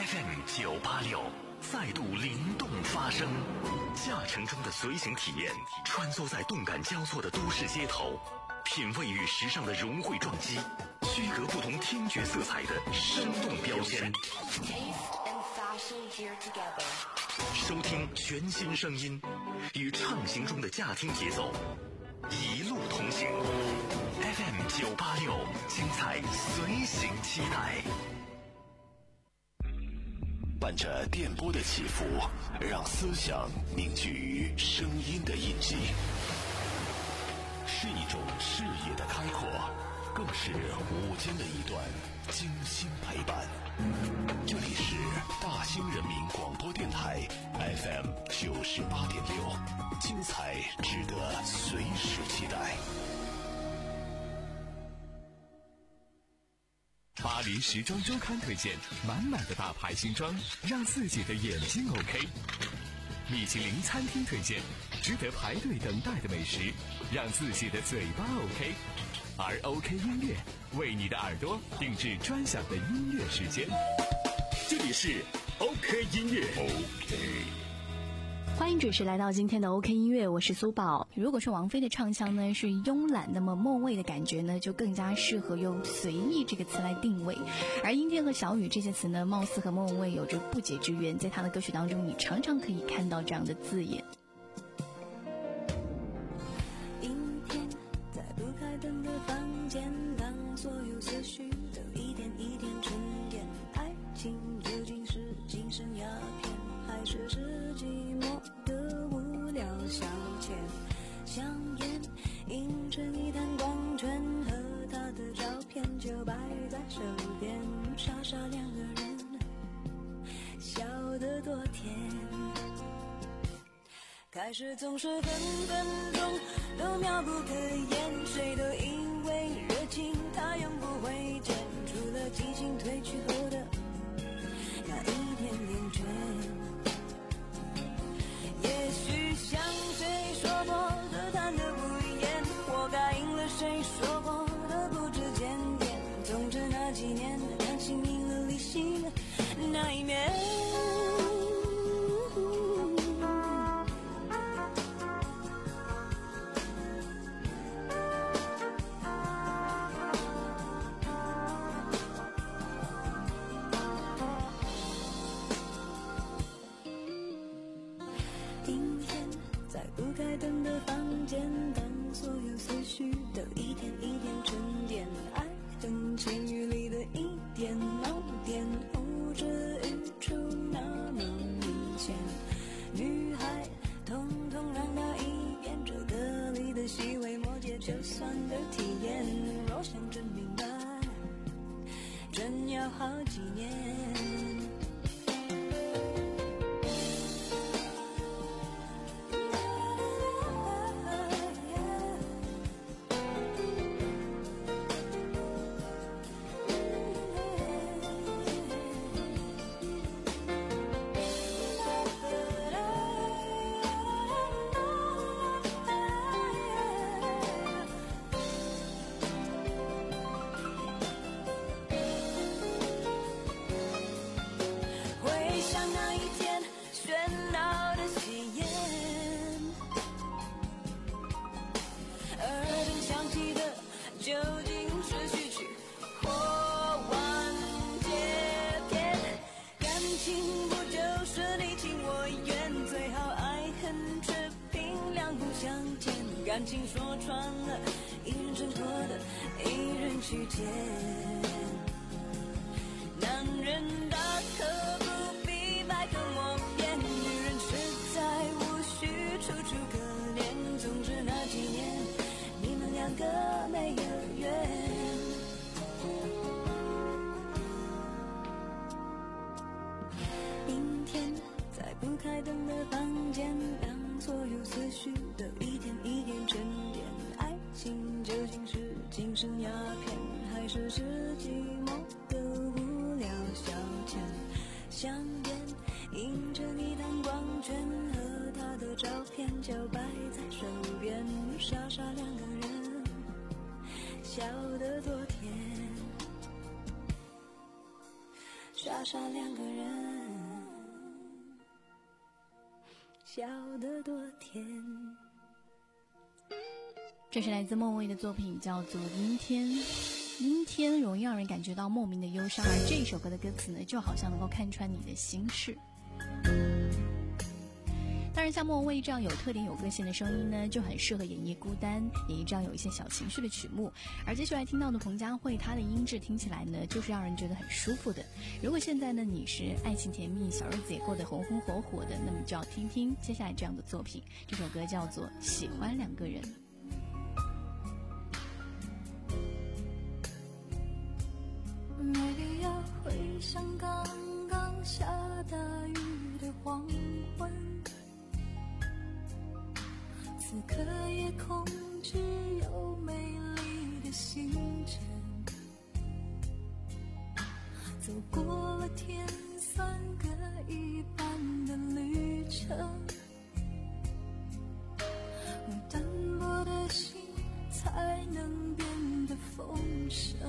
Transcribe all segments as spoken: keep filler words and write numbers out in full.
F M 九八六再度灵动发声，驾乘中的随行体验，穿梭在动感交错的都市街头，品味与时尚的融汇撞击，区隔不同听觉色彩的生动标签。收听全新声音，与畅行中的驾听节奏，一路同行。F M 九八六，精彩随行期待。伴着电波的起伏，让思想凝聚于声音的印记，是一种视野的开阔，更是午间的一段精心陪伴。这里是大兴人民广播电台 F M 九十八点六，精彩值得随时期待。 巴黎时装周刊推荐满满的大牌新装，让自己的眼睛 OK。米其林餐厅推荐值得排队等待的美食，让自己的嘴巴 OK。而 OK 音乐为你的耳朵定制专享的音乐时间。这里是 OK 音乐 OK。 欢迎准时来到今天的 OK 音乐，我是苏宝。如果说王菲的唱腔呢是慵懒，那么莫蔚的感觉呢就更加适合用随意这个词来定位。而阴天和小雨这些词呢，貌似和莫蔚有着不解之缘，在她的歌曲当中你常常可以看到这样的字眼。 阴天在不开灯的房间，当所有思绪都一点一点沉淀，爱情究竟是精神鸦片，还是是寂寞的无聊消遣？香烟映成一滩光圈，和他的照片就摆在手边，傻傻两个人笑得多甜。开始总是分分钟都妙不可言，谁都以为热情它永不会减，除了激情褪去后的那一点点倦。也许像谁说过的谈得不厌，活该应了谁说过的不知检点，总之那几年感情赢了理性那一面。开灯的房间，当所有思绪都一点一点沉淀，爱恨情欲里的一点盲点，后者语出那么明显。女孩统统让她一遍，这歌里的细微末节就算的体验，若想真明白，真要好几年。究竟是序曲或完结篇？感情不就是你情我愿，最好爱恨持平，两不相欠。感情说穿了，一人挣脱的一人去捡。男人大可不必百口莫辩，女人实在无需楚楚可怜。总之那几年你们两个没有缘。阴天在不开灯的房间，当所有思绪都一点一点沉淀，爱情究竟是精神鸦片，还是是寂寞的无聊消遣？香烟映着一滩光圈，和他的照片就摆在手边，傻傻两个人笑得多甜，傻傻傻两个人，笑得多甜。 这是来自莫文蔚的作品，叫做《阴天》。阴天容易让人感觉到莫名的忧伤，而这首歌的歌词呢，就好像能够看穿你的心事。当然，像莫文蔚这样有特点、有个性的声音呢，就很适合演绎孤单，演绎这样有一些小情绪的曲目。而接下来听到的彭佳慧，她的音质听起来呢，就是让人觉得很舒服的。如果现在呢你是爱情甜蜜、小日子也过得红红火火的，那么就要听听接下来这样的作品。这首歌叫做《喜欢两个人》。 没必要回想刚刚下大雨的黄昏，此刻夜空只有美丽的星辰，走过了天算各一半的旅程，而单薄的心才能变得丰盛。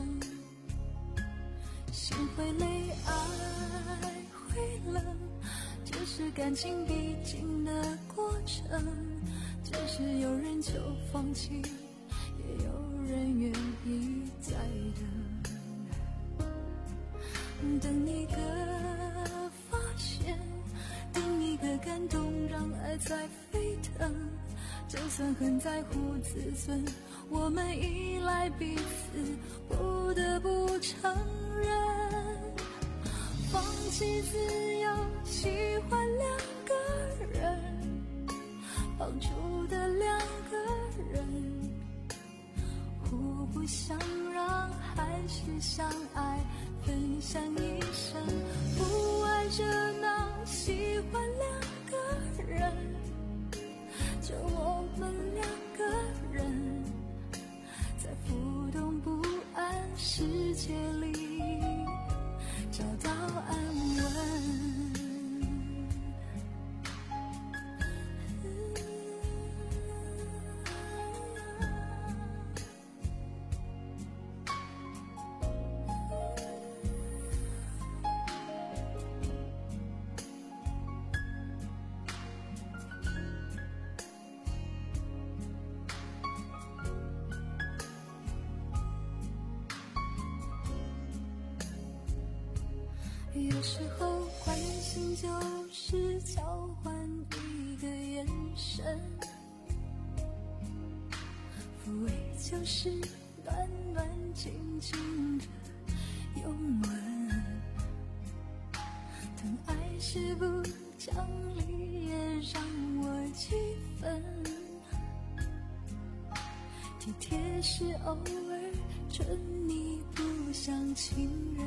心会累，爱会冷，这是感情必经的过程。只是有人就放弃，也有人愿意再等。等一个发现，等一个感动，让爱在沸腾。就算很在乎自尊，我们依赖彼此，不得不承认，放弃自由，喜欢两个人，放逐的两个人，互不相让，还是相爱，分享一生，不爱热闹，喜欢两个人，就我们两个人，在浮动不安世界里找到安稳。有时候关心就是交换一个眼神，抚慰就是暖暖静静的拥吻，疼爱是不讲理也让我气愤，体贴是偶尔宠你不像情人，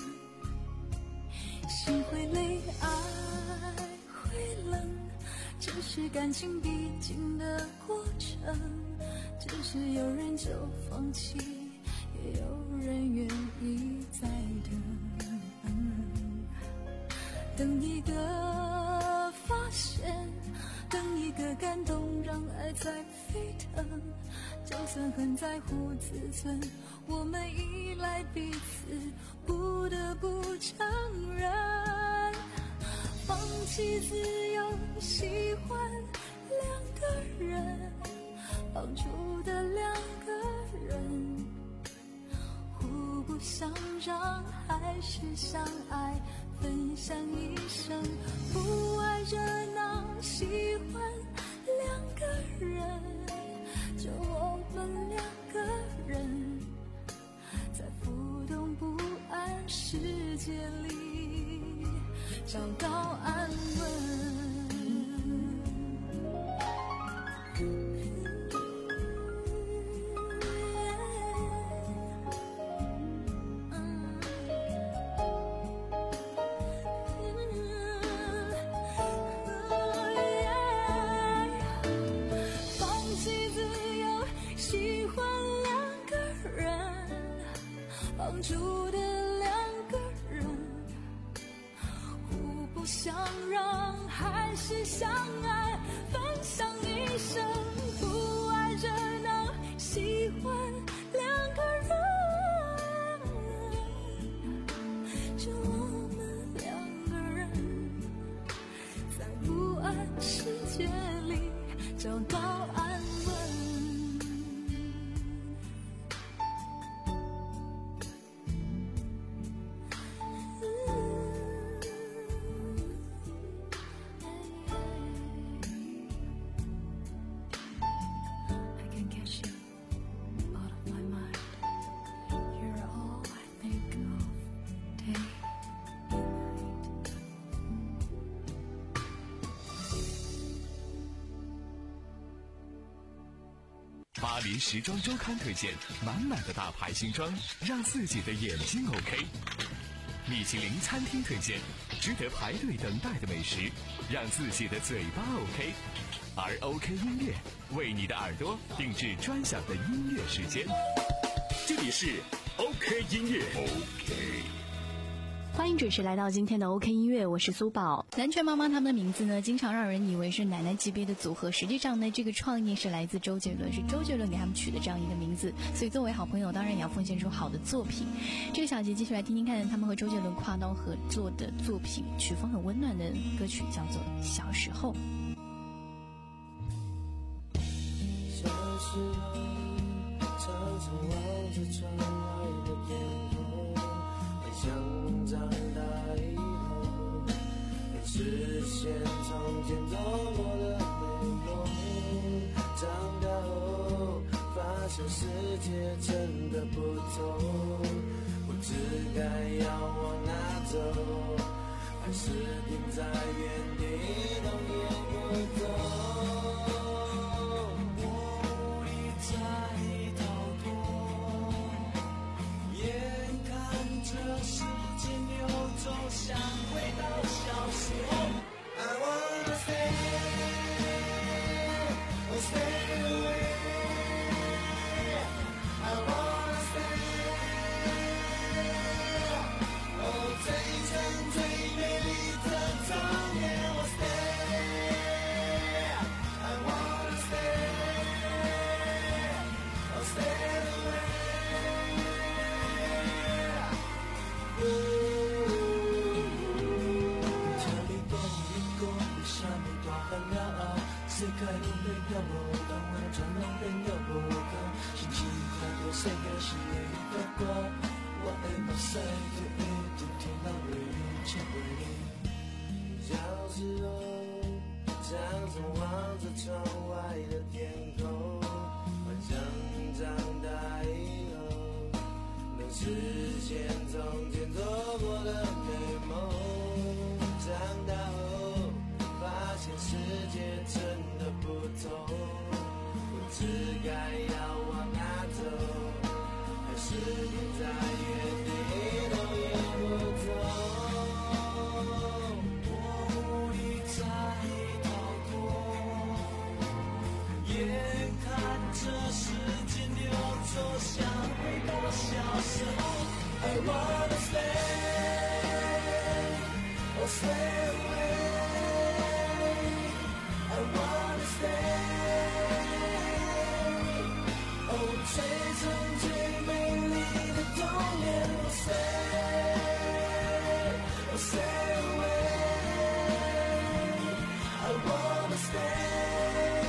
心会累，爱会冷，这是感情必经的过程。只是有人就放弃，也有人愿意再等。等一个发现，等一个感动，让爱在沸腾。就算很在乎自尊，我们依赖彼此，不得不承认，放弃自由，喜欢两个人，放逐的两个人，互不相让，还是相爱，分享一生，不爱热闹，喜欢两个人，就我们两个人，在浮动不安世界里找到安稳。放逐的两个人，互不相让，还是相爱，分享一生，不爱热闹，喜欢两个人，就我们巴黎时装周刊推荐，满满的大牌新装，让自己的眼睛 OK。米其林餐厅推荐，值得排队等待的美食，让自己的嘴巴 OK。而 OK 音乐为你的耳朵定制专享的音乐时间。 这里是 OK 音乐 OK。 欢迎准时来到今天的 OK 音乐，我是苏宝。南拳妈妈他们的名字呢，经常让人以为是奶奶级别的组合，实际上呢，这个创意是来自周杰伦，是周杰伦给他们取的这样一个名字。所以作为好朋友，当然也要奉献出好的作品。这个小节继续来听听看他们和周杰伦跨刀合作的作品，曲风很温暖的歌曲，叫做《小时候》。 小时候，常常望着窗外的天空，幻想长大以后能实现从前多么的美梦。长大后，发现世界真的不同，不知该要往哪走，还是停在原地，动也不动。在逃脱，眼看着时间流走，想回到小时候。I wanna stay, oh stay away. I wanna stay, oh 最真最美丽的童年。我 stay, I wanna stay.世界拢变了无同，我全拢变了无同。心情看到世界是会发光，我的目屎就一直停留在你牵袂你。小时候，常常望着窗外的天空，幻想长大以后能实现从前做过的美梦。长大后，发现世界真的不同，不知该要往哪走，还是停在原地，动也不动。我无力再逃脱，眼看着时间流走，想回到小时候。I wanna stay, oh stay away.I wanna stay, oh 最真最美丽的童年。我 stay, oh stay away. I wanna stay.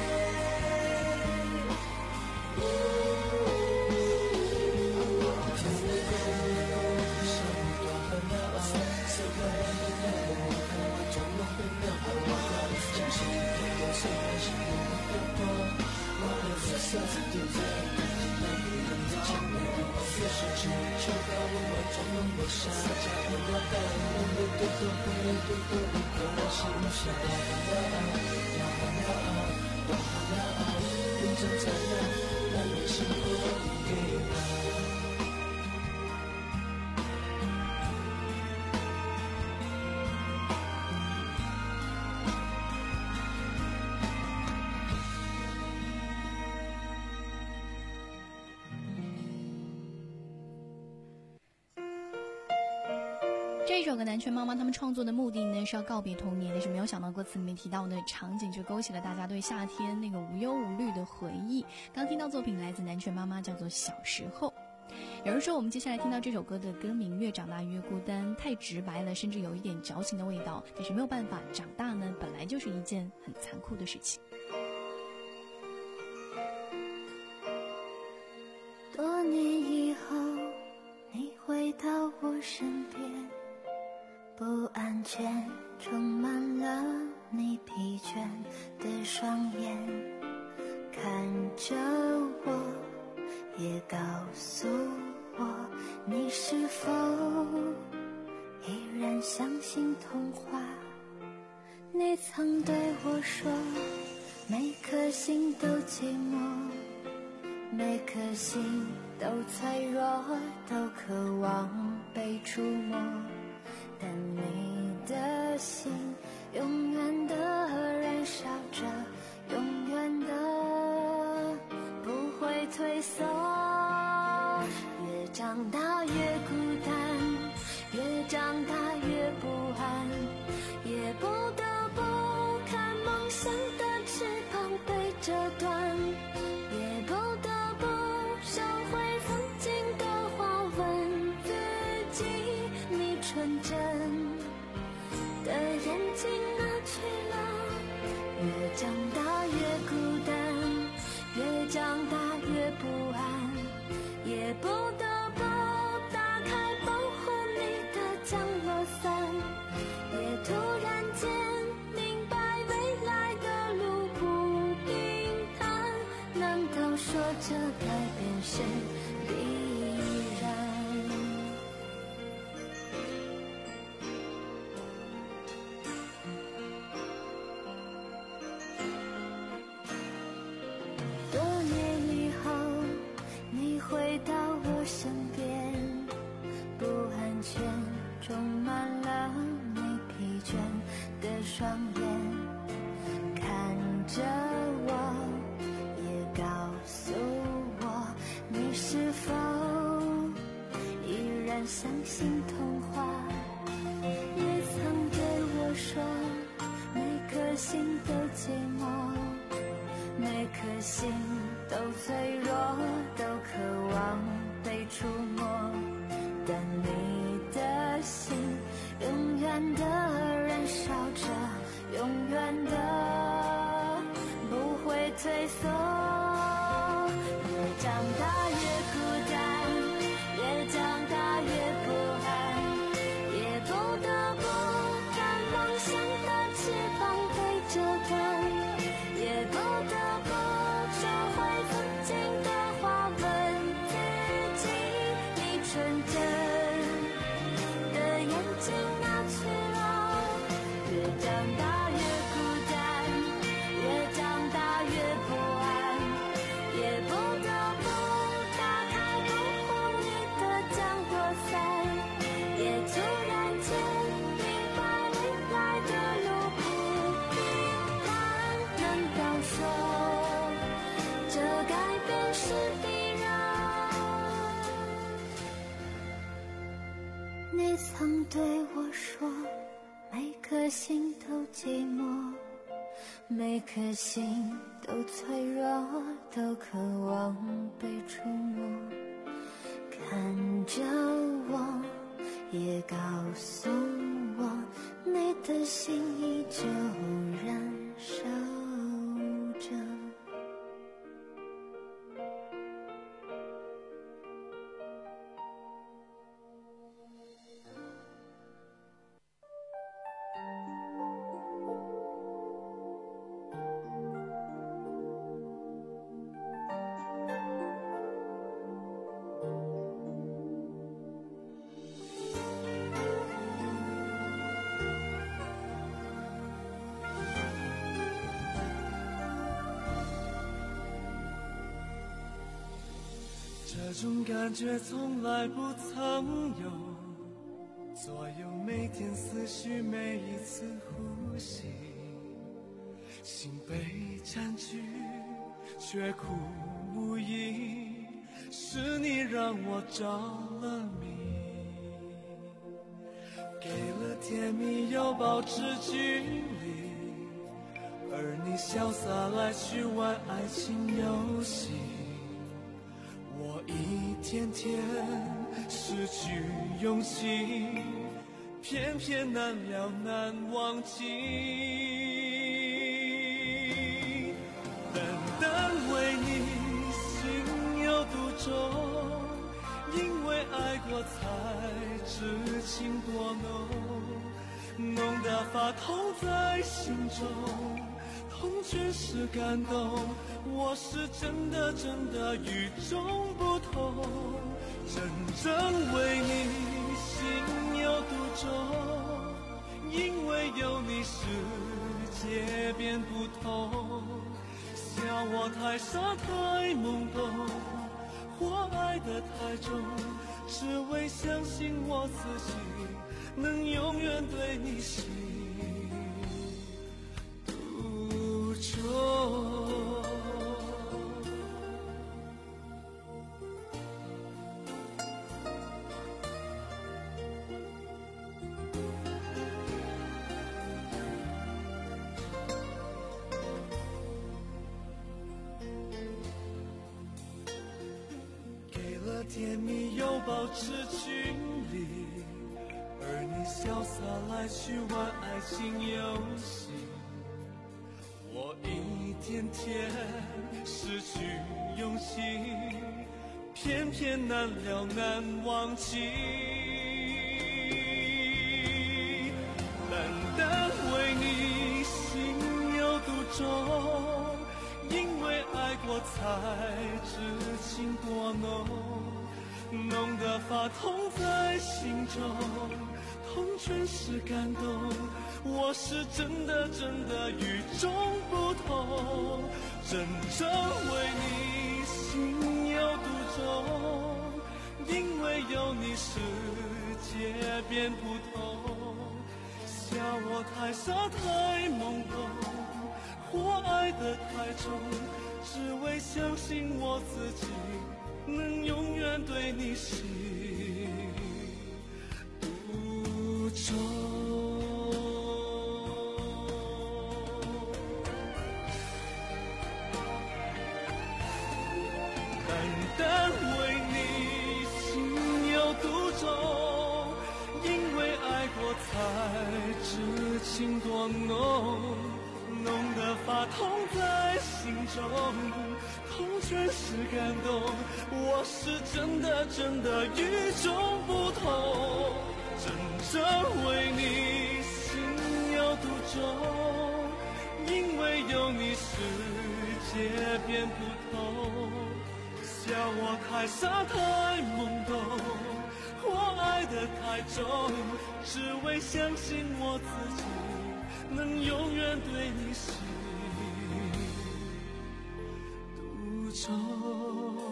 世界变了无同，我全拢变了无同。相信天国世界是我的光，我的色色是点缀，那一人的前面，我越是去求告我，我全拢不下。家人的爱，我们对都不对都不不可心下。要要要要要，变成这样，让你幸福给我。 这首歌南拳妈妈他们创作的目的呢是要告别童年，但是没有想到歌词里面提到的场景就勾起了大家对夏天那个无忧无虑的回忆。刚听到作品来自南拳妈妈，叫做小时候。有人说我们接下来听到这首歌的歌名越长大越孤单，太直白了，甚至有一点矫情的味道，但是没有办法，长大呢本来就是一件很残酷的事情。 多年以后你回到我身边，不安全充满了你疲倦的双眼，看着我也告诉我，你是否依然相信童话？你曾对我说，每颗心都寂寞， 每颗心都脆弱，都渴望被触摸，但你的心永远的燃烧着，永远的不会退缩。越长大越孤单，越长大越不安，也不得不看梦想的翅膀被折断，也不得不收回曾经的话，问自己你纯真的眼睛哪去了。越长大越孤单，越长大越不安，也不得不打开保护你的降落伞，也突然间明白未来的路不平坦，难道说这改变是必然？多年以后你回到我身边，不安全充满了你疲倦的双眼，看着我也告诉我，你是否依然相信童话？你曾对我说，每颗心都寂寞，每颗心都脆弱，都渴望被触摸，但你的心永远的燃烧着，永远的不会退缩。越长大越孤单，越长大越不安，也不得不看梦想的翅膀被折断，也不得不收回曾经的话，问自己你纯真的眼睛哪去了。越长大越孤单，越长大越不安，也不得不打开保护你的降落伞，也突然间明白未来的路不平坦，难道说这改变是必然？你曾对我说，每颗心都寂寞，每颗心都脆弱，都渴望被触摸，看着我也告诉我，你的心依旧燃烧着。 这种感觉从来不曾有，左右每天思绪，每一次呼吸，心被占据却苦无依，是你让我着了迷，给了甜蜜又保持距离，而你潇洒来去玩爱情游戏，我一天天失去勇气，偏偏难了难忘记。单单为你心有独钟，因为爱过才知情多浓，浓得发痛在心中，痛却是感动，我是真的真的与众不同，真正为你心有独钟，因为有你世界变不同，想笑我太傻太懵懂，或爱得太重，只为相信我自己能永远对你心独钟。甜蜜又保持距离，而你潇洒来去玩爱情游戏，我一天天失去勇气，偏偏难了难忘记。单单为你心有独钟，因为爱过才知情多浓，浓得发痛在心中，痛全是感动。我是真的真的与众不同，真正为你心有独钟，因为有你世界变不同。笑我太傻太懵懂，或爱得太重，只为相信我自己能永远对你心独钟。单单为你心有独钟，因为爱过才知情多浓，浓得发痛在心中，痛全是感动。我是真的真的与众不同，真正为你心有独钟，因为有你世界变不同。笑我太傻太懵懂，我爱得太重，只为相信我自己能永远对你心独钟。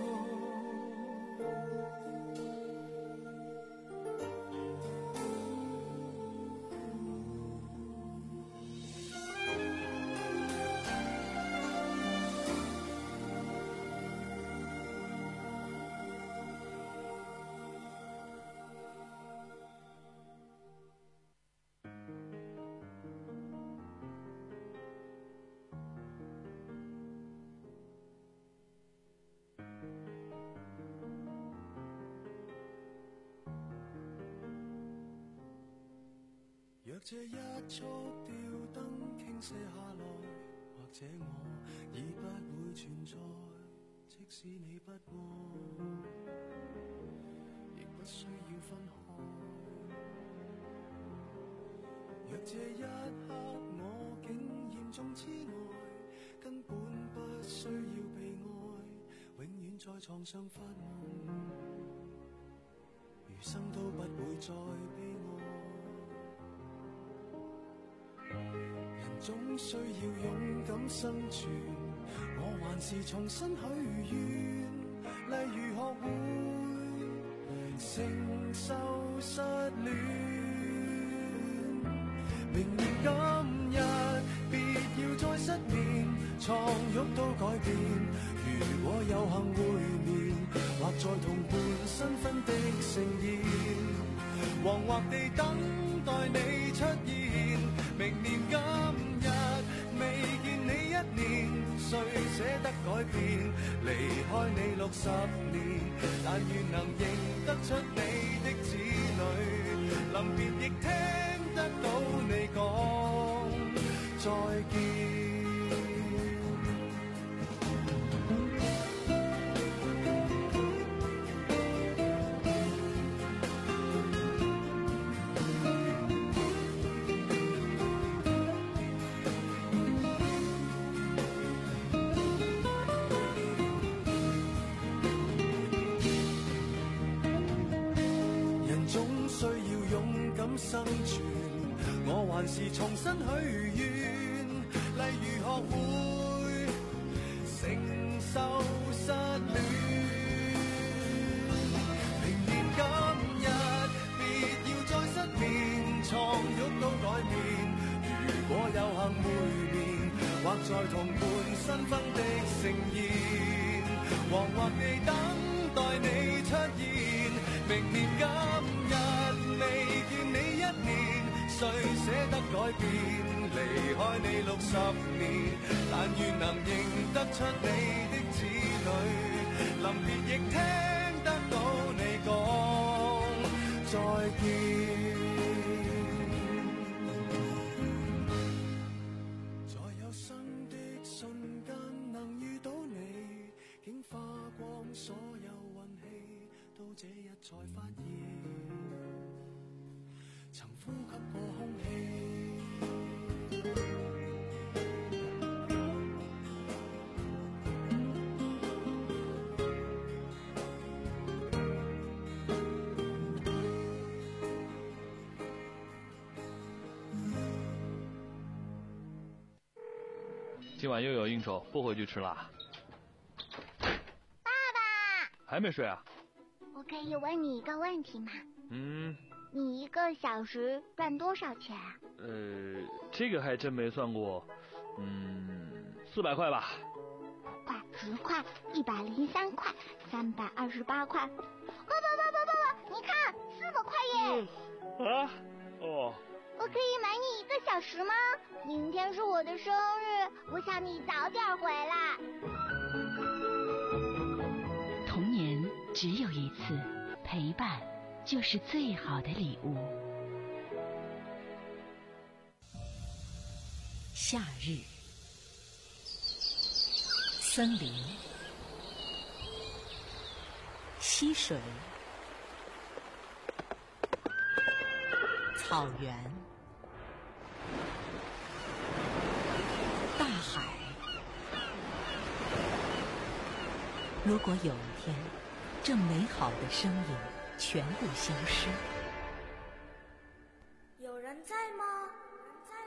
若這一束吊燈傾瀉下來，或者我已不會存在，即使你不愛，亦不需要分開。若這一刻我竟嚴重痴呆，根本不需要被愛，永遠在床上發夢，餘生都不會再悲哀。人總需要勇敢生存，我還是重新許願，例如學會承受失戀。明年今日別要再失眠，床褥都改變。如果有幸會面，或在同伴新婚的盛宴，惶惑地等待你出現。明年今日未見你一年，誰捨得改變？離開你六十年，但願能認得出你的子女，臨別亦聽得到你講再見。生存，我還是重新許願，例如學會受失戀。明年今日別要再失眠，床褥都改變。如果有幸會面，或在同伴新婚的盛宴，惶惑地等待你出現。明年今日未見你一年，誰捨得改變？離開你六十年，但願能認得出你的子女，臨別亦聽得到你講再見。在有生的瞬間能遇到你，竟花光所有運氣，到這日才發現曾呼吸過空氣。 今晚又有应酬，不回去吃啦。 爸爸， 还没睡啊？ 我可以问你一个问题吗？ 嗯。 你一个小时赚多少钱啊？ 呃，这个还真没算过。嗯，四百块吧。 五块、十块、一百零三块、三百二十八块。爸爸爸爸爸爸，你看，四百块耶！ 嗯、啊？哦。 我可以买你一个小时吗？明天是我的生日，我想你早点回来。 童年只有一次，陪伴就是最好的礼物。夏日，森林，溪水，草原，大海。如果有一天，这美好的声音全部消失， 有人在吗？有人在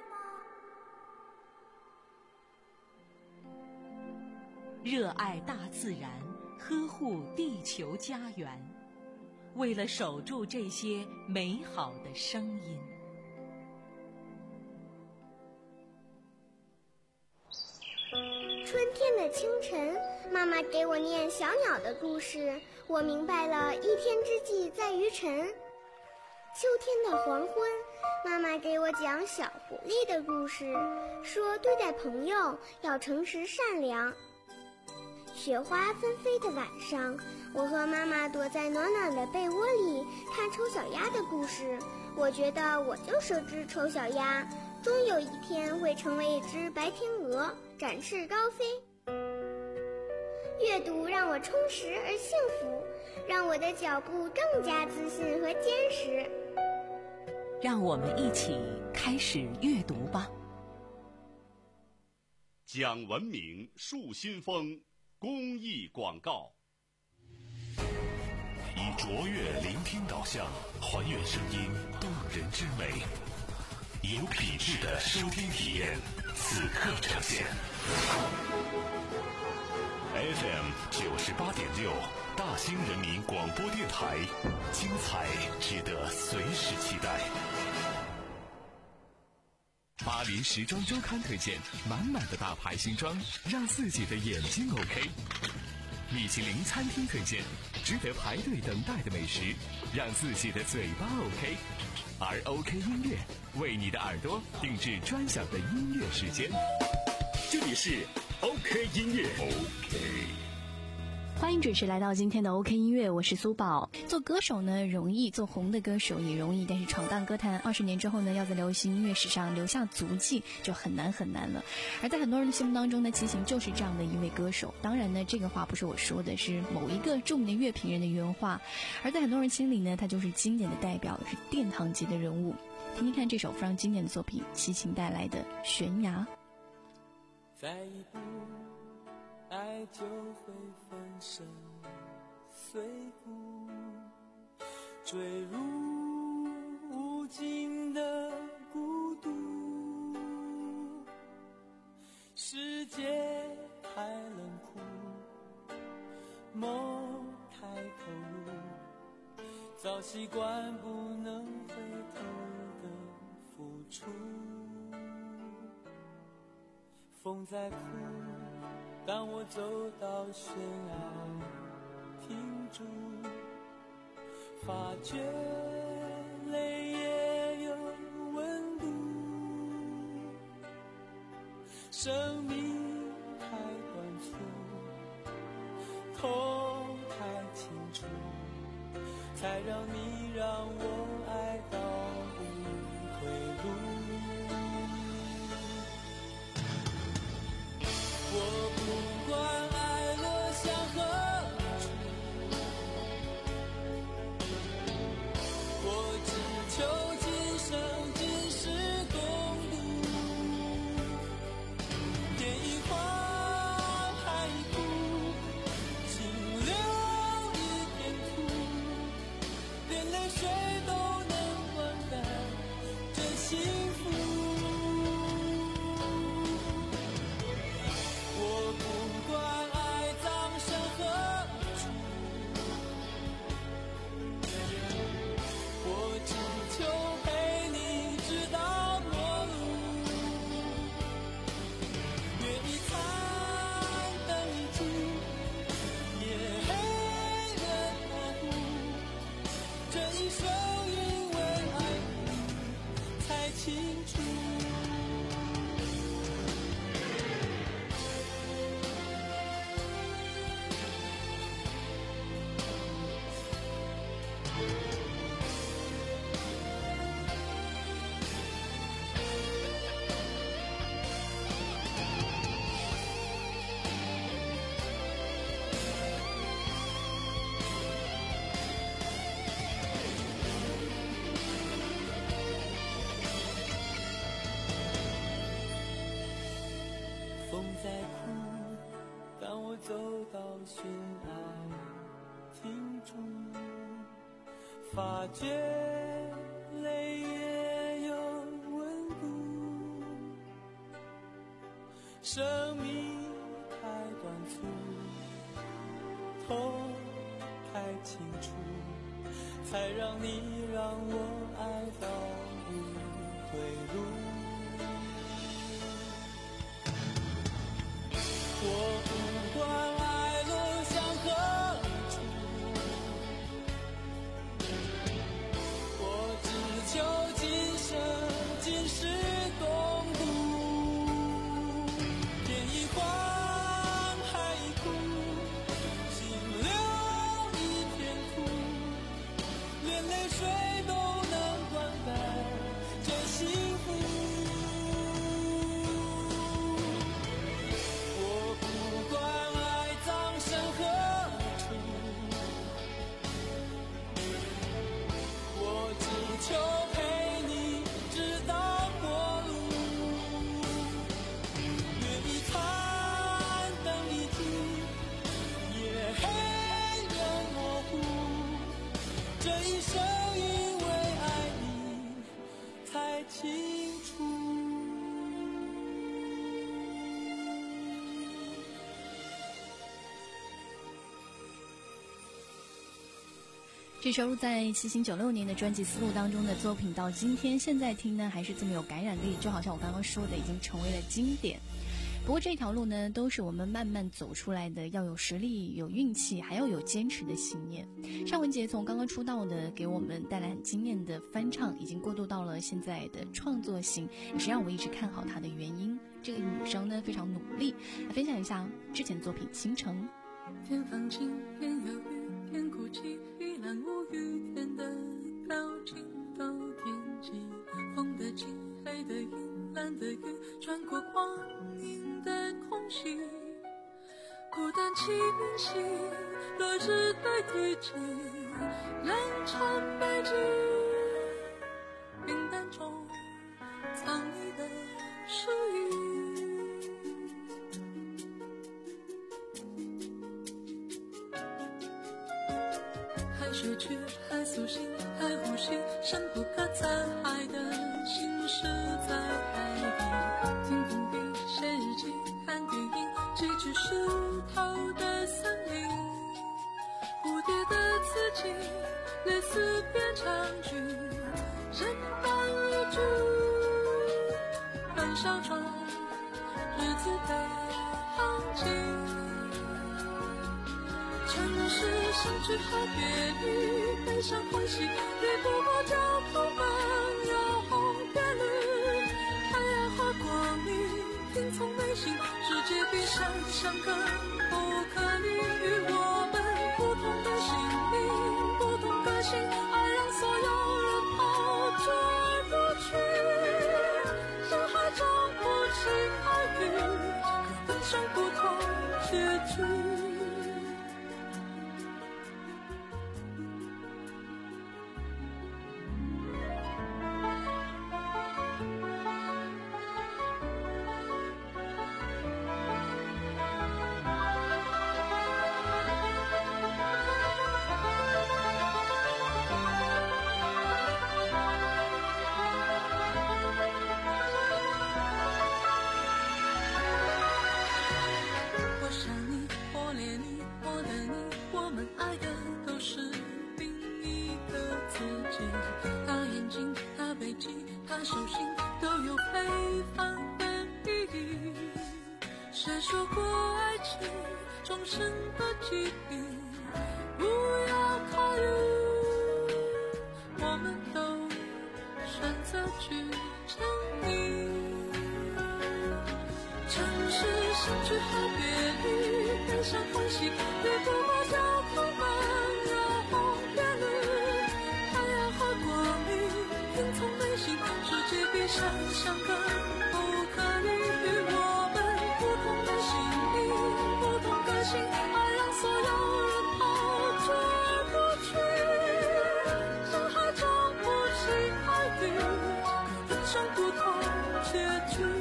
吗？ 热爱大自然，呵护地球家园，为了守住这些美好的声音。 春天的清晨，妈妈给我念小鸟的故事，我明白了一天之计在于晨。秋天的黄昏，妈妈给我讲小狐狸的故事，说对待朋友要诚实善良。雪花纷飞的晚上，我和妈妈躲在暖暖的被窝里看丑小鸭的故事，我觉得我就是只丑小鸭，终有一天会成为一只白天鹅，展翅高飞。阅读让我充实而幸福，让我的脚步更加自信和坚实。 让我们一起开始阅读吧。 讲文明树新风公益广告，以卓越聆听导向，还原声音动人之美，有品质的收听体验，此刻呈现。F M 九十八点六，大兴人民广播电台，精彩值得随时期待。 巴黎时装周刊推荐，满满的大牌新装，让自己的眼睛 OK。米其林餐厅推荐，值得排队等待的美食，让自己的嘴巴 OK。而 OK 音乐，为你的耳朵定制专享的音乐时间。 这里是 OK 音乐 OK。 欢迎准时来到今天的 OK 音乐，我是苏宝。做歌手呢容易，做红的歌手也容易，但是闯荡歌坛二十年之后呢，要在流行音乐史上留下足迹就很难很难了。而在很多人的心目当中呢，齐秦就是这样的一位歌手。当然呢，这个话不是我说的，是某一个著名的乐评人的原话。而在很多人心里呢，他就是经典的代表，是殿堂级的人物。听听看这首非常经典的作品，齐秦带来的《悬崖》。 再一步爱就会粉身碎骨，坠入无尽的孤独。世界太冷酷， 我习惯不能回头的付出。风在哭，当我走到悬崖停住，发觉泪也有温度。生命太短促，痛太清楚，才让你让我爱到无退路。我不管爱落向何处，我只求今生今世共度。天一荒，海一枯，心留一片土，连泪水都能灌溉这幸福。我不管爱葬身何处，我只求陪你直到末路。月一残，灯一尽，夜黑人模糊，这一生因为爱你才清楚。风在哭，当我走到悬崖停住，发觉泪也有温度。生命太短促，痛太清楚，才让你让我爱到无退路。我不管爱落向何处，我只求今生今世共度。天一荒，海一枯，心留一片土，连泪水都能灌溉这幸福。我不管爱葬身何处，我只求陪你直到末路。月一残，灯一尽，夜黑人模糊，这一生因为爱你才清楚。 这收录在七星九六年的专辑《思路》当中的作品，到今天现在听呢，还是这么有感染力，就好像我刚刚说的，已经成为了经典。不过这条路呢，都是我们慢慢走出来的，要有实力、有运气，还要有坚持的信念。尚雯婕从刚刚出道的给我们带来很惊艳的翻唱，已经过渡到了现在的创作型，也是让我一直看好她的原因。这个女生呢，非常努力。来分享一下之前的作品《倾城》。 天放晴，天有雨，天哭泣，一览无余，天的表情都惦记。风的轻，黑的云，蓝的雨，穿过光阴的空隙。孤单气息，落日的遗迹，良辰美景，平淡中藏你的属于。海水去，海苏醒，海呼吸，深不可测海的心事在海底。听风笛，写日记，看电影，寄去湿透的森林。蝴蝶的刺激，类似。 乘小船，日子被浪迹。城市相聚和别离，悲伤欢喜，越不过交通漫游红变绿，太阳和光明拼凑内心，世界比想象更不可理喻。我们不同的心灵，不同个性，爱让所有人抛诸而不去。人海中不期而遇，可分享不同结局。手心都有非凡的意义。谁说过爱情终身的记忆？不要考虑，我们都选择去证明。城市相聚和别离，悲伤欢喜，越不过交通漫游红变绿，太阳和光明拼凑内心，世界比想象更不可理喻。我们不同的心灵，不同个性，爱让所有人抛诸而不去。人海中不期而遇，可分享不同结局。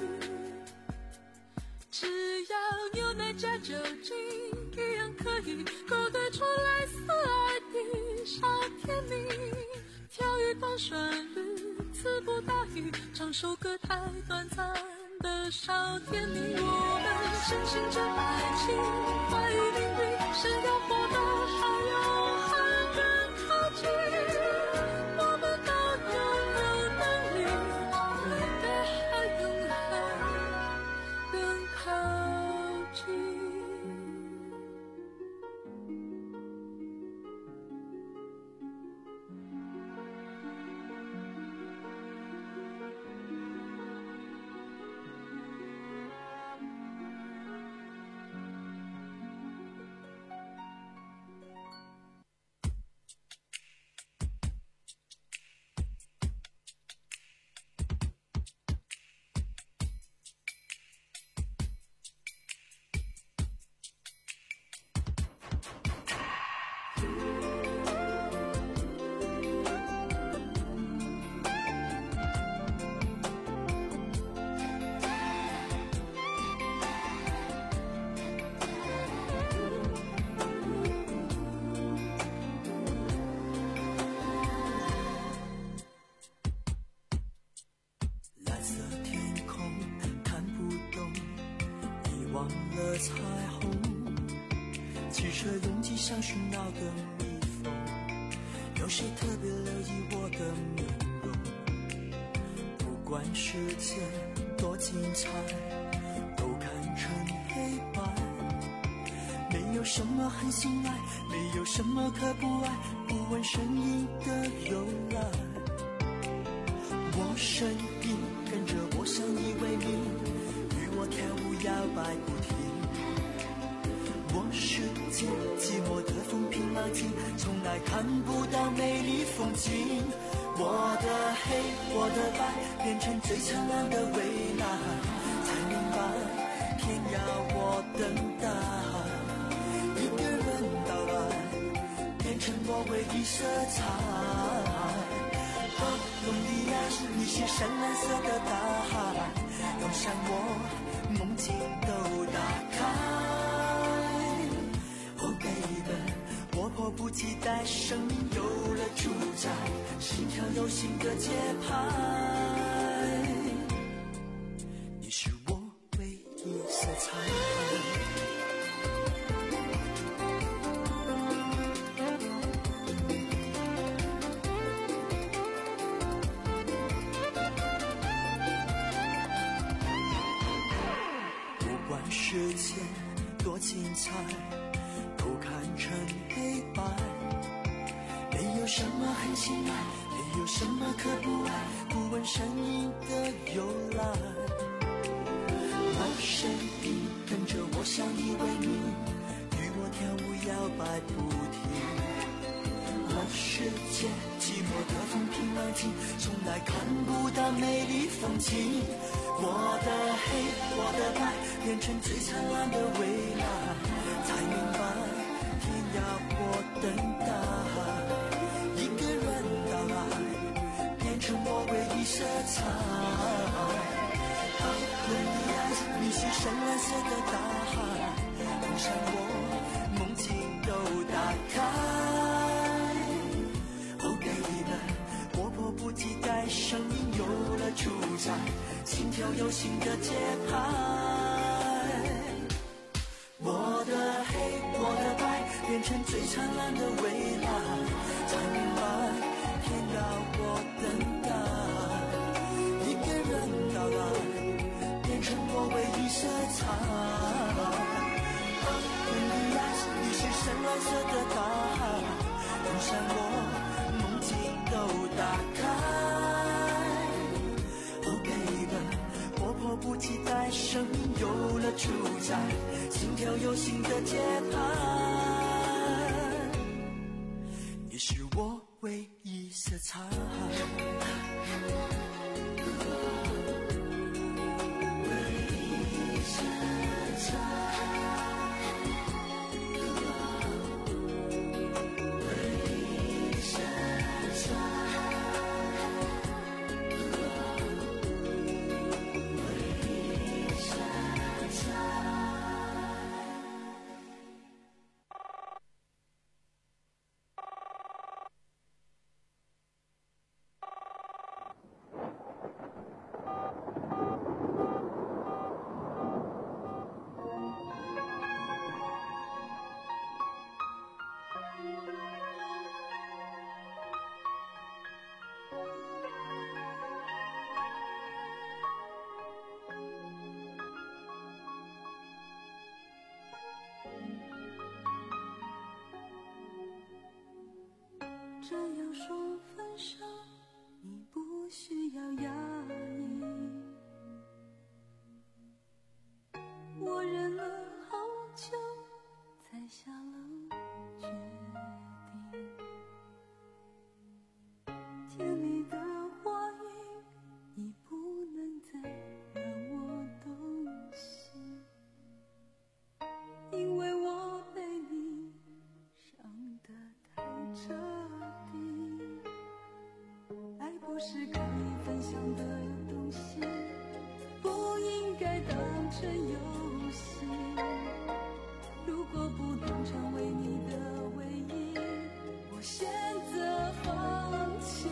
只要有那家酒精，一样可以勾兑出类似爱的小甜蜜。跳一段旋律，词不达意，唱首歌太短暂的小甜蜜。我们深信着爱情，怀疑灵力，谁要活得还有很远靠近。我们都有能力，为的还永恒更靠近。彩虹，汽车拥挤像喧闹的蜜蜂，有谁特别留意我的面容？不管世界多精彩，都看成黑白。没有什么很心爱，没有什么可不爱，不问声音的由来。我声音跟着我相依为命，与我跳舞摇摆不停。我世界寂寞的风平浪静，从来看不到美丽风景。我的黑，我的白，变成最灿烂的未来，才明白天要我等待。一个人到来，变成我唯一色彩。哦，隆迪亚，你是深蓝色的大海，涌向我，梦境都打开。我迫不及待，生命有了主宰，心跳有新的节拍。你是我唯一色彩。 世界多精彩，都看成黑白。没有什么很心爱，没有什么可不爱，不问声音的由来。那声音跟着我相依为命，与我跳舞摇摆不停。那世界寂寞的风平浪静，从来看不到美丽风景。我的黑，我的白，变成最灿烂的未来，才明白天要我等待。一个人到来，变成我唯一色彩。Open the eyes， 你是深蓝色的大海，风扇我梦境都打开。Oh baby， 活泼不及待，声音有了主宰，心跳有新的节拍。我的黑，我的白，变成最灿烂的未来，才明白天要我等待。一个人到来，变成我唯一色彩。Open the eyes， 你是深蓝色的大海，风扇我梦境都打开。活泼不及待，生命有了主宰，心跳有新的节拍。你是我唯一色彩。 这样说分手，你不需要压抑。我忍了好久，才下了决定。甜蜜的话语，已不能再让我动心，因为我被你伤得太彻底。爱不是可以分享的东西，不应该当成游戏。如果不能成为你的唯一，我选择放弃，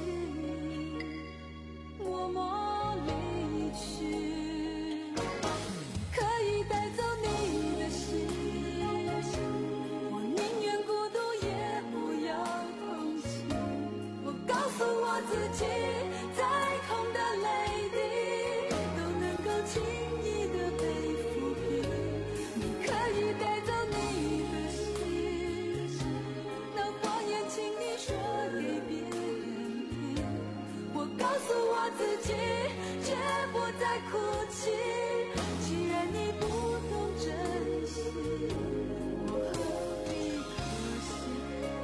默默离去。可以带走你的心，我宁愿孤独也不要同情。我告诉我自己，再痛的泪滴都能够轻易的被抚平。你可以带走你的心，那谎言请你说给别人听。我告诉我自己，绝不再哭泣。既然你不懂珍惜，我何必可惜？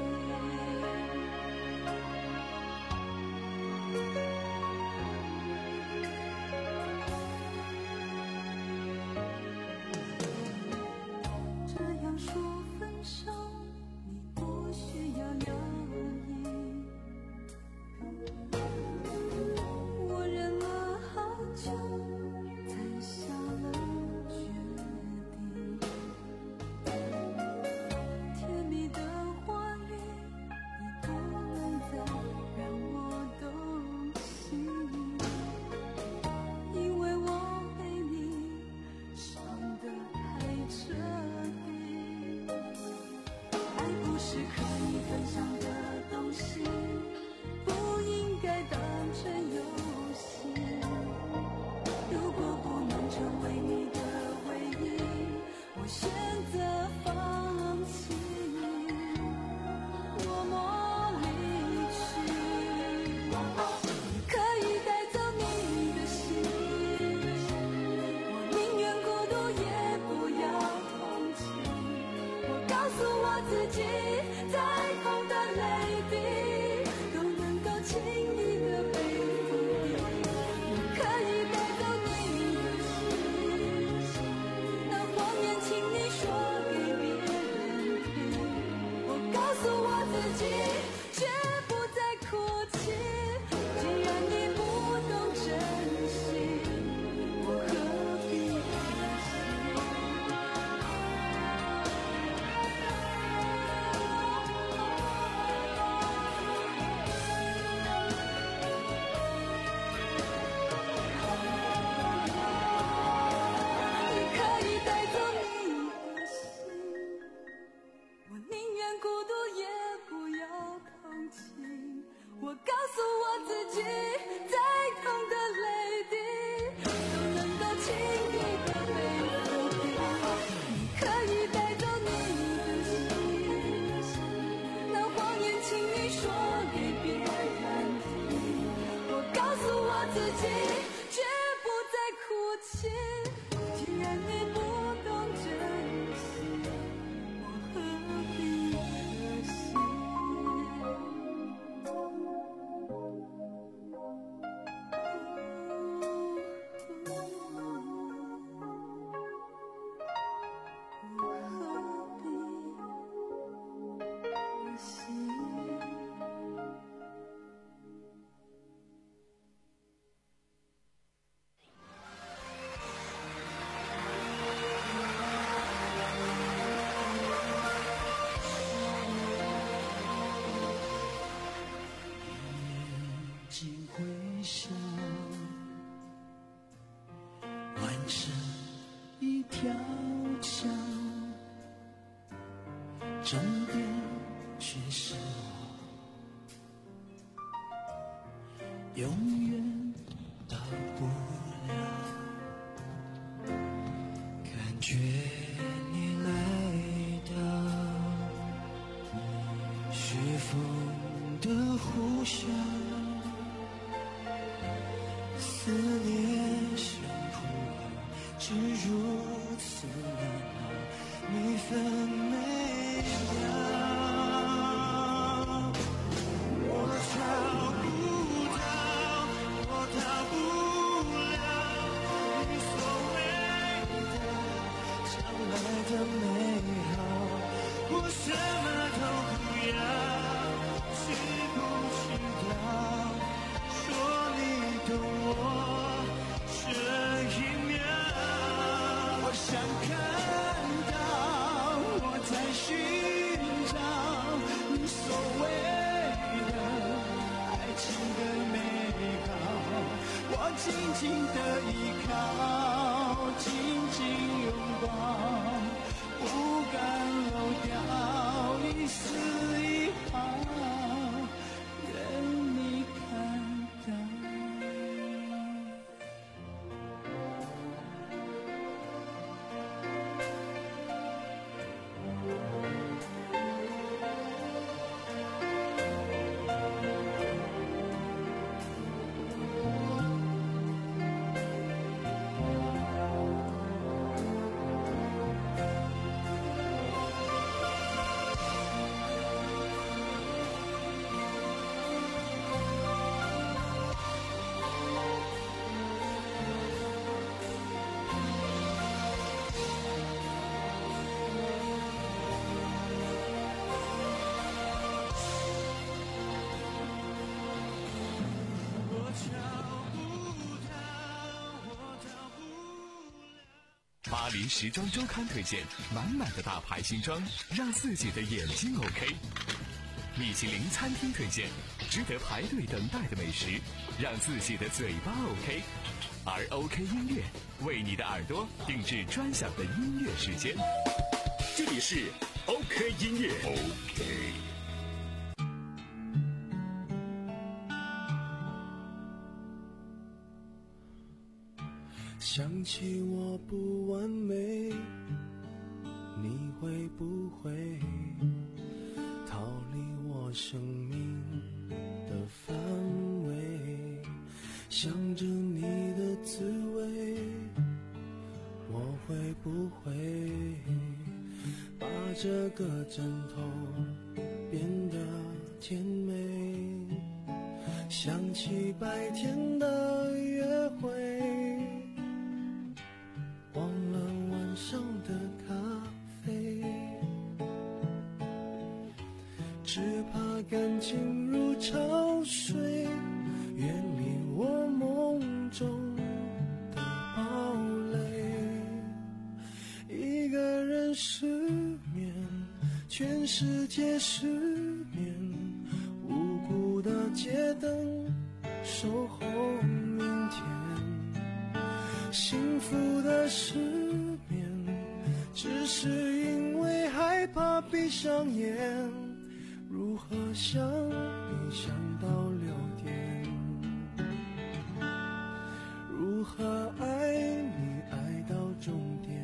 这样说分手，你不需要压抑。我忍了好久，才下了决定。甜蜜的话语，已不能再让我动心，因为我被你伤得太彻底。爱不是可以分享的东西，不应该当成游戏。如果不能成为你的唯一， 自己，再痛的泪滴都能够轻易的被抚平。我可以带走你的心，那谎言请你说给别人听。我告诉我自己，绝不再哭泣。既然你不懂珍惜，我何必忍心？你可以带走你的心，我宁愿孤独也不要同情。我告诉我自己，再痛的泪滴都能够轻易的被抚平。你可以带走你的心，那谎言请你说给别人听。我告诉我自己，绝不再哭泣。既然你不懂珍惜，我何必可惜？ 尽回想，完成一条桥，终点却是我永远到不了。感觉你来到，是风的呼啸，思念像扑浪，只如此难熬，每分每秒。我找不到，我逃不了你所谓的将来的美好，我什么都不要，只顾祈祷，说你懂我这一秒。我想看到我在寻找你所谓的爱情的美好，我紧紧的依靠，紧紧拥抱，不敢漏掉一丝一毫，愿你看到。 巴黎时装周刊推荐满满的大牌新装，让自己的眼睛 OK。米其林餐厅推荐值得排队等待的美食，让自己的嘴巴 OK。而 OK 音乐为你的耳朵定制专享的音乐时间。这里是 OK 音乐 OK。 想起我不完美，你会不会逃离我生命的范围？想着你的滋味，我会不会把这个枕头变得甜美，想起白天的约会，忘了晚上的咖啡，只怕感情如潮水，远离我梦中的堡垒。一个人失眠，全世界失眠，无辜的街灯守候明天。幸福的失眠，只是因为害怕闭上眼，如何想你想到六点，如何爱你爱到终点。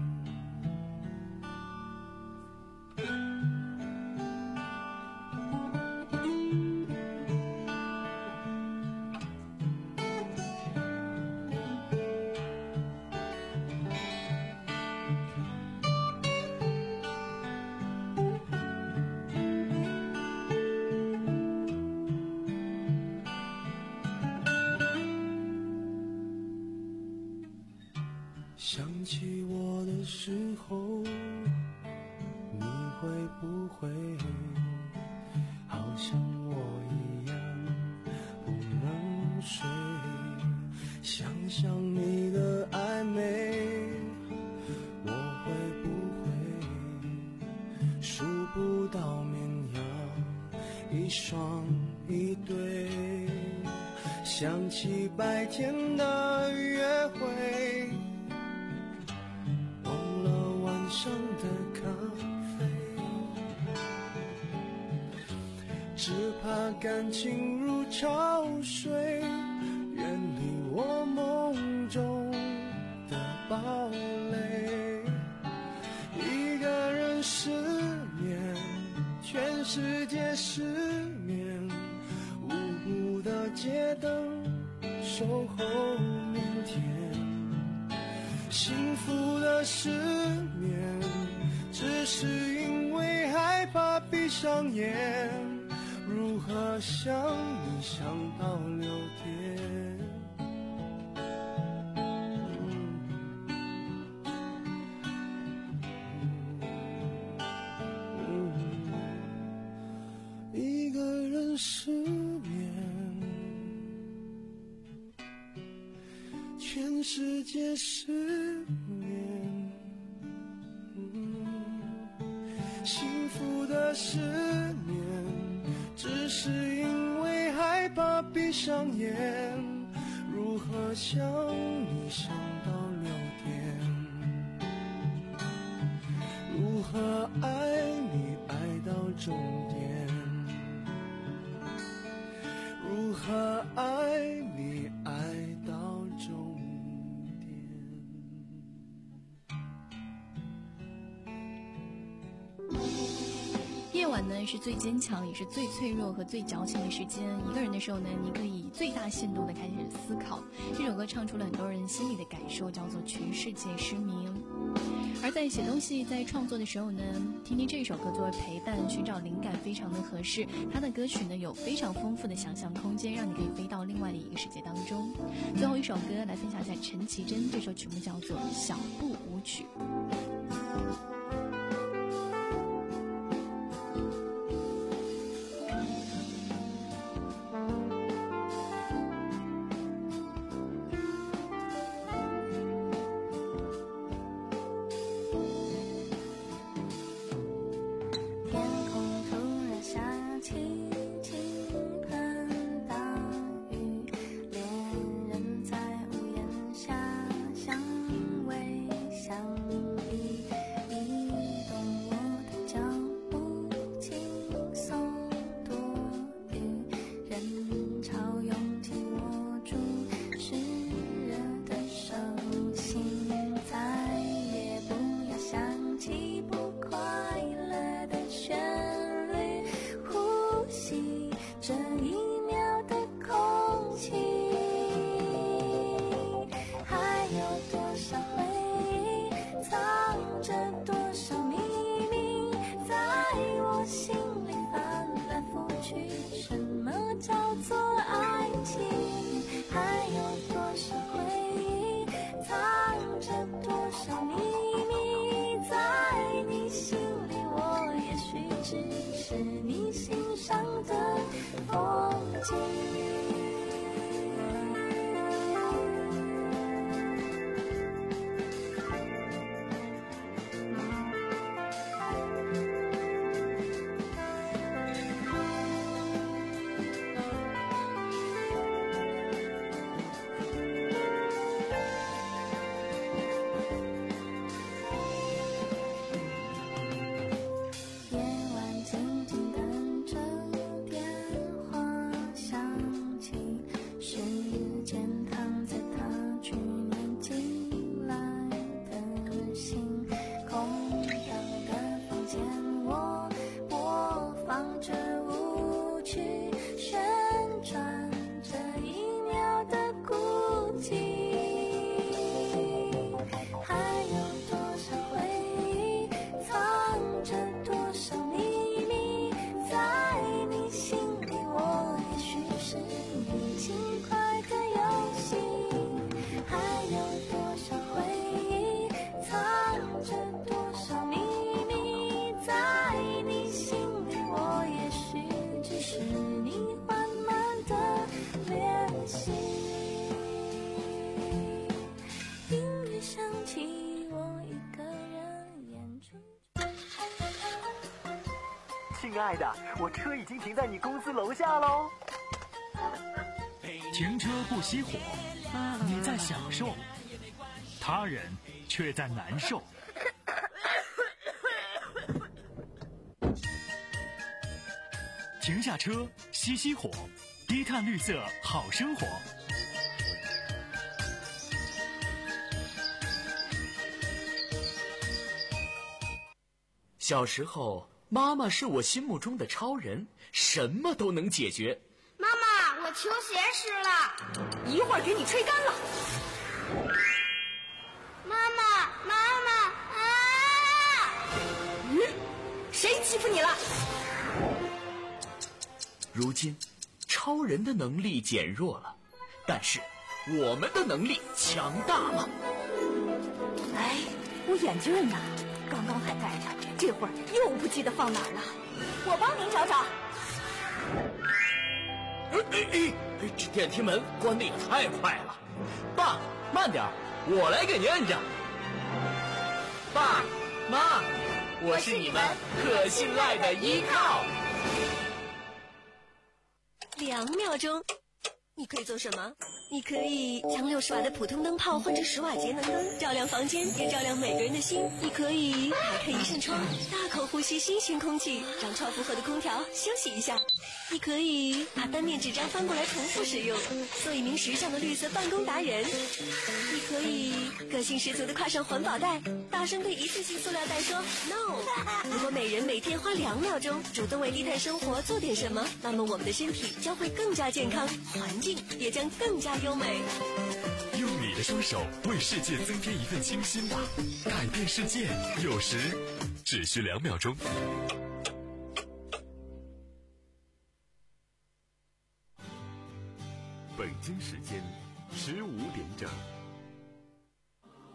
想起我的时候，你会不会好像我一样不能睡？想想你的暧昧，我会不会数不到绵羊一双一对？想起白天的约会，上的咖啡，只怕感情如潮水，远离我梦中的堡垒。一个人失眠，全世界失眠，无辜的街灯守候明天。幸福的失眠，只是因为害怕闭上眼，如何想你想到六点。一个人失眠，全世界失眠，幸福的失眠，只是因为害怕闭上眼，如何想你想到六点，如何爱你爱到终点，如何爱你爱到终点。 夜晚呢是最坚强也是最脆弱和最矫情的时间，一个人的时候呢，你可以最大限度的开始思考。这首歌唱出了很多人心里的感受，叫做全世界失明。而在写东西在创作的时候呢，听听这首歌作为陪伴，寻找灵感非常的合适。他的歌曲呢有非常丰富的想象空间，让你可以飞到另外的一个世界当中。最后一首歌来分享一下陈绮贞，这首曲目叫做《小步舞曲》。 相偎相依。 亲爱的，我车已经停在你公司楼下喽。 停车不熄火，你在享受，他人却在难受。停下车，熄熄火，低碳绿色好生活。 小时候，妈妈是我心目中的超人，什么都能解决。 妈妈，我球鞋湿了， 一会儿给你吹干了。 妈妈，妈妈啊！ 嗯，谁欺负你了？ 如今，超人的能力减弱了，但是我们的能力强大了。 哎，我眼镜呢？刚刚还戴着，这会儿又不记得放哪儿了。我帮您找找。 哎哎哎！这电梯门关得也太快了。爸，慢点，我来给您摁着。爸妈，我是你们可信赖的依靠。 两秒钟，你可以做什么？你可以将六十瓦的普通灯泡换成十瓦节能灯，照亮房间，也照亮每个人的心。你可以打开一扇窗，大口呼吸新鲜空气，让超负荷的空调休息一下。你可以把单面纸张翻过来重复使用，做一名时尚的绿色办公达人。你可以个性十足的挎上环保袋，大声对一次性塑料袋说 no。如果每人每天花两秒钟主动为低碳生活做点什么，那么我们的身体将会更加健康，环境也将更加优美。 用你的双手为世界增添一份清新吧，改变世界有时只需两秒钟。